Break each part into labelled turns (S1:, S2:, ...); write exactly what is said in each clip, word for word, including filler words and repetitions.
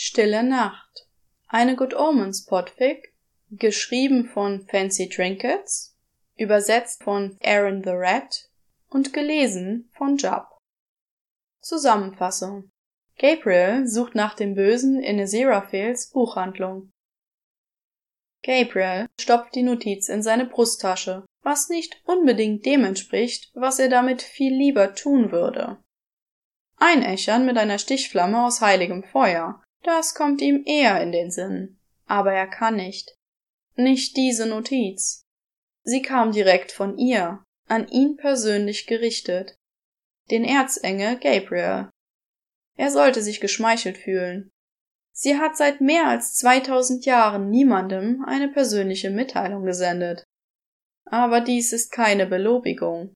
S1: Stille Nacht. Eine Good Omens Podfic, geschrieben von Fancy Trinkets, übersetzt von Aaron the Rat und gelesen von Jupp. Zusammenfassung: Gabriel sucht nach dem Bösen in Aziraphales Buchhandlung. Gabriel stopft die Notiz in seine Brusttasche, was nicht unbedingt dem entspricht, was er damit viel lieber tun würde. Einäschern mit einer Stichflamme aus heiligem Feuer, das kommt ihm eher in den Sinn. Aber er kann nicht. Nicht diese Notiz. Sie kam direkt von ihr, an ihn persönlich gerichtet. Den Erzengel Gabriel. Er sollte sich geschmeichelt fühlen. Sie hat seit mehr als zweitausend Jahren niemandem eine persönliche Mitteilung gesendet. Aber dies ist keine Belobigung.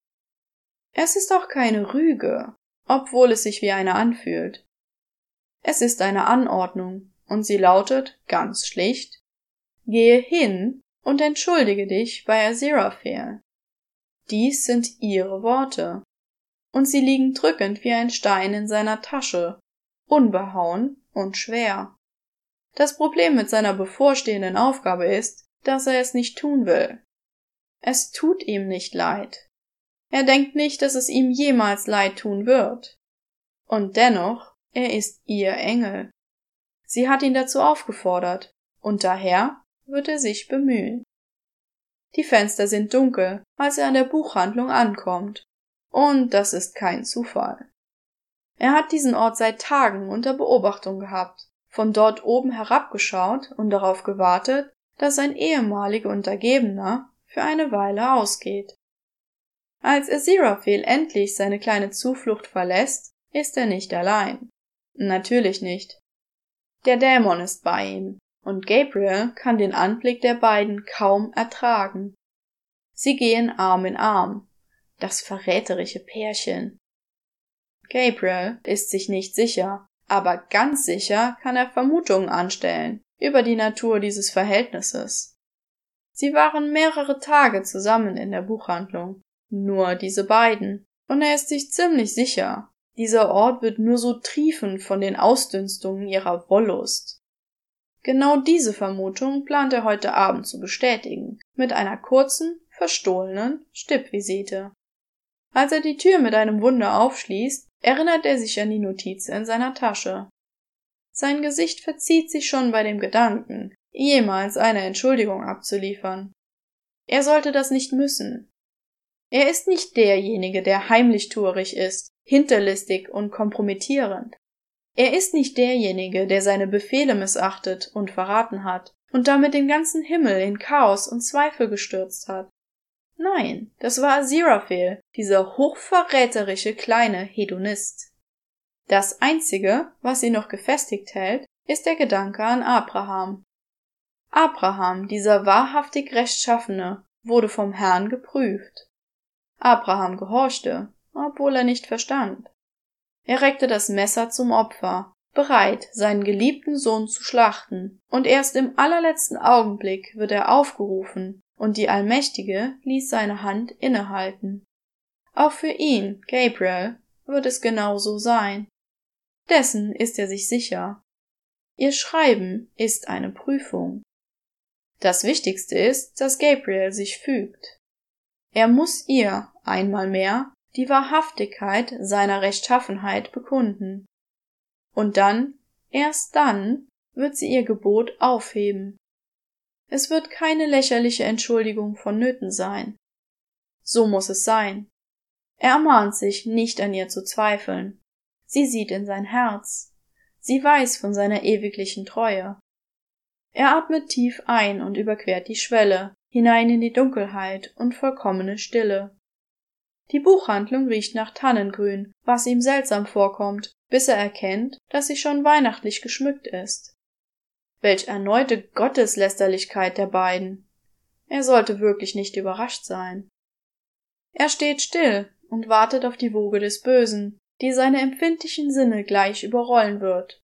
S1: Es ist auch keine Rüge, obwohl es sich wie eine anfühlt. Es ist eine Anordnung, und sie lautet ganz schlicht: Gehe hin und entschuldige dich bei Aziraphale. Dies sind ihre Worte, und sie liegen drückend wie ein Stein in seiner Tasche, unbehauen und schwer. Das Problem mit seiner bevorstehenden Aufgabe ist, dass er es nicht tun will. Es tut ihm nicht leid. Er denkt nicht, dass es ihm jemals leid tun wird. Und dennoch, er ist ihr Engel. Sie hat ihn dazu aufgefordert, und daher wird er sich bemühen. Die Fenster sind dunkel, als er an der Buchhandlung ankommt, und das ist kein Zufall. Er hat diesen Ort seit Tagen unter Beobachtung gehabt, von dort oben herabgeschaut und darauf gewartet, dass sein ehemaliger Untergebener für eine Weile ausgeht. Als Aziraphale endlich seine kleine Zuflucht verlässt, ist er nicht allein. Natürlich nicht. Der Dämon ist bei ihm, und Gabriel kann den Anblick der beiden kaum ertragen. Sie gehen Arm in Arm, das verräterische Pärchen. Gabriel ist sich nicht sicher, aber ganz sicher kann er Vermutungen anstellen über die Natur dieses Verhältnisses. Sie waren mehrere Tage zusammen in der Buchhandlung, nur diese beiden, und er ist sich ziemlich sicher, dieser Ort wird nur so triefend von den Ausdünstungen ihrer Wollust. Genau diese Vermutung plant er heute Abend zu bestätigen, mit einer kurzen, verstohlenen Stippvisite. Als er die Tür mit einem Wunder aufschließt, erinnert er sich an die Notiz in seiner Tasche. Sein Gesicht verzieht sich schon bei dem Gedanken, jemals eine Entschuldigung abzuliefern. Er sollte das nicht müssen. Er ist nicht derjenige, der heimlichtuerig ist, hinterlistig und kompromittierend. Er ist nicht derjenige, der seine Befehle missachtet und verraten hat und damit den ganzen Himmel in Chaos und Zweifel gestürzt hat. Nein, das war Aziraphale, dieser hochverräterische kleine Hedonist. Das Einzige, was ihn noch gefestigt hält, ist der Gedanke an Abraham. Abraham, dieser wahrhaftig Rechtschaffene, wurde vom Herrn geprüft. Abraham gehorchte, obwohl er nicht verstand. Er reckte das Messer zum Opfer, bereit, seinen geliebten Sohn zu schlachten, und erst im allerletzten Augenblick wird er aufgerufen, und die Allmächtige ließ seine Hand innehalten. Auch für ihn, Gabriel, wird es genauso sein. Dessen ist er sich sicher. Ihr Schreiben ist eine Prüfung. Das Wichtigste ist, dass Gabriel sich fügt. Er muss ihr, einmal mehr, die Wahrhaftigkeit seiner Rechtschaffenheit bekunden. Und dann, erst dann, wird sie ihr Gebot aufheben. Es wird keine lächerliche Entschuldigung vonnöten sein. So muss es sein. Er ermahnt sich, nicht an ihr zu zweifeln. Sie sieht in sein Herz. Sie weiß von seiner ewiglichen Treue. Er atmet tief ein und überquert die Schwelle, hinein in die Dunkelheit und vollkommene Stille. Die Buchhandlung riecht nach Tannengrün, was ihm seltsam vorkommt, bis er erkennt, dass sie schon weihnachtlich geschmückt ist. Welch erneute Gotteslästerlichkeit der beiden! Er sollte wirklich nicht überrascht sein. Er steht still und wartet auf die Woge des Bösen, die seine empfindlichen Sinne gleich überrollen wird.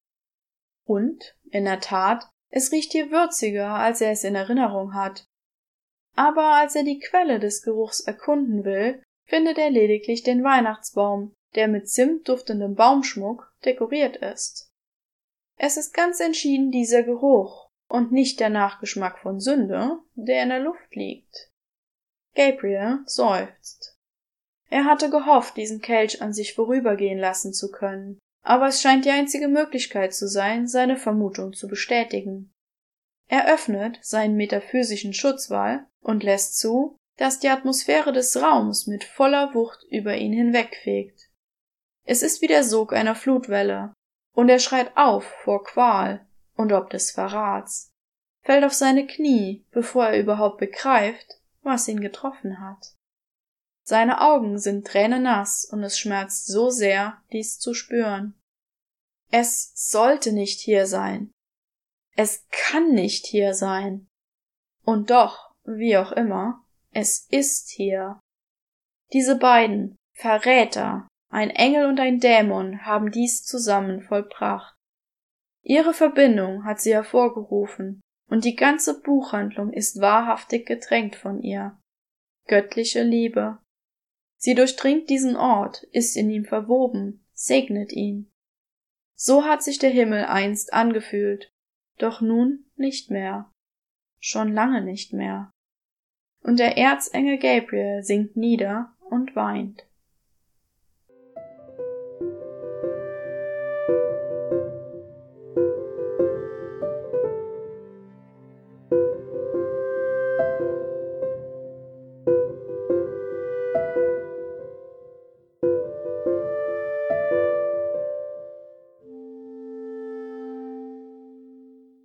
S1: Und, in der Tat, es riecht hier würziger, als er es in Erinnerung hat. Aber als er die Quelle des Geruchs erkunden will, findet er lediglich den Weihnachtsbaum, der mit Zimt duftendem Baumschmuck dekoriert ist. Es ist ganz entschieden dieser Geruch und nicht der Nachgeschmack von Sünde, der in der Luft liegt. Gabriel seufzt. Er hatte gehofft, diesen Kelch an sich vorübergehen lassen zu können, aber es scheint die einzige Möglichkeit zu sein, seine Vermutung zu bestätigen. Er öffnet seinen metaphysischen Schutzwall und lässt zu, dass die Atmosphäre des Raums mit voller Wucht über ihn hinwegfegt. Es ist wie der Sog einer Flutwelle, und er schreit auf vor Qual und ob des Verrats, fällt auf seine Knie, bevor er überhaupt begreift, was ihn getroffen hat. Seine Augen sind tränennass und es schmerzt so sehr, dies zu spüren. Es sollte nicht hier sein. Es kann nicht hier sein. Und doch, wie auch immer, es ist hier. Diese beiden Verräter, ein Engel und ein Dämon, haben dies zusammen vollbracht. Ihre Verbindung hat sie hervorgerufen, und die ganze Buchhandlung ist wahrhaftig getränkt von ihr. Göttliche Liebe. Sie durchdringt diesen Ort, ist in ihm verwoben, segnet ihn. So hat sich der Himmel einst angefühlt, doch nun nicht mehr. Schon lange nicht mehr. Und der Erzengel Gabriel sinkt nieder und weint.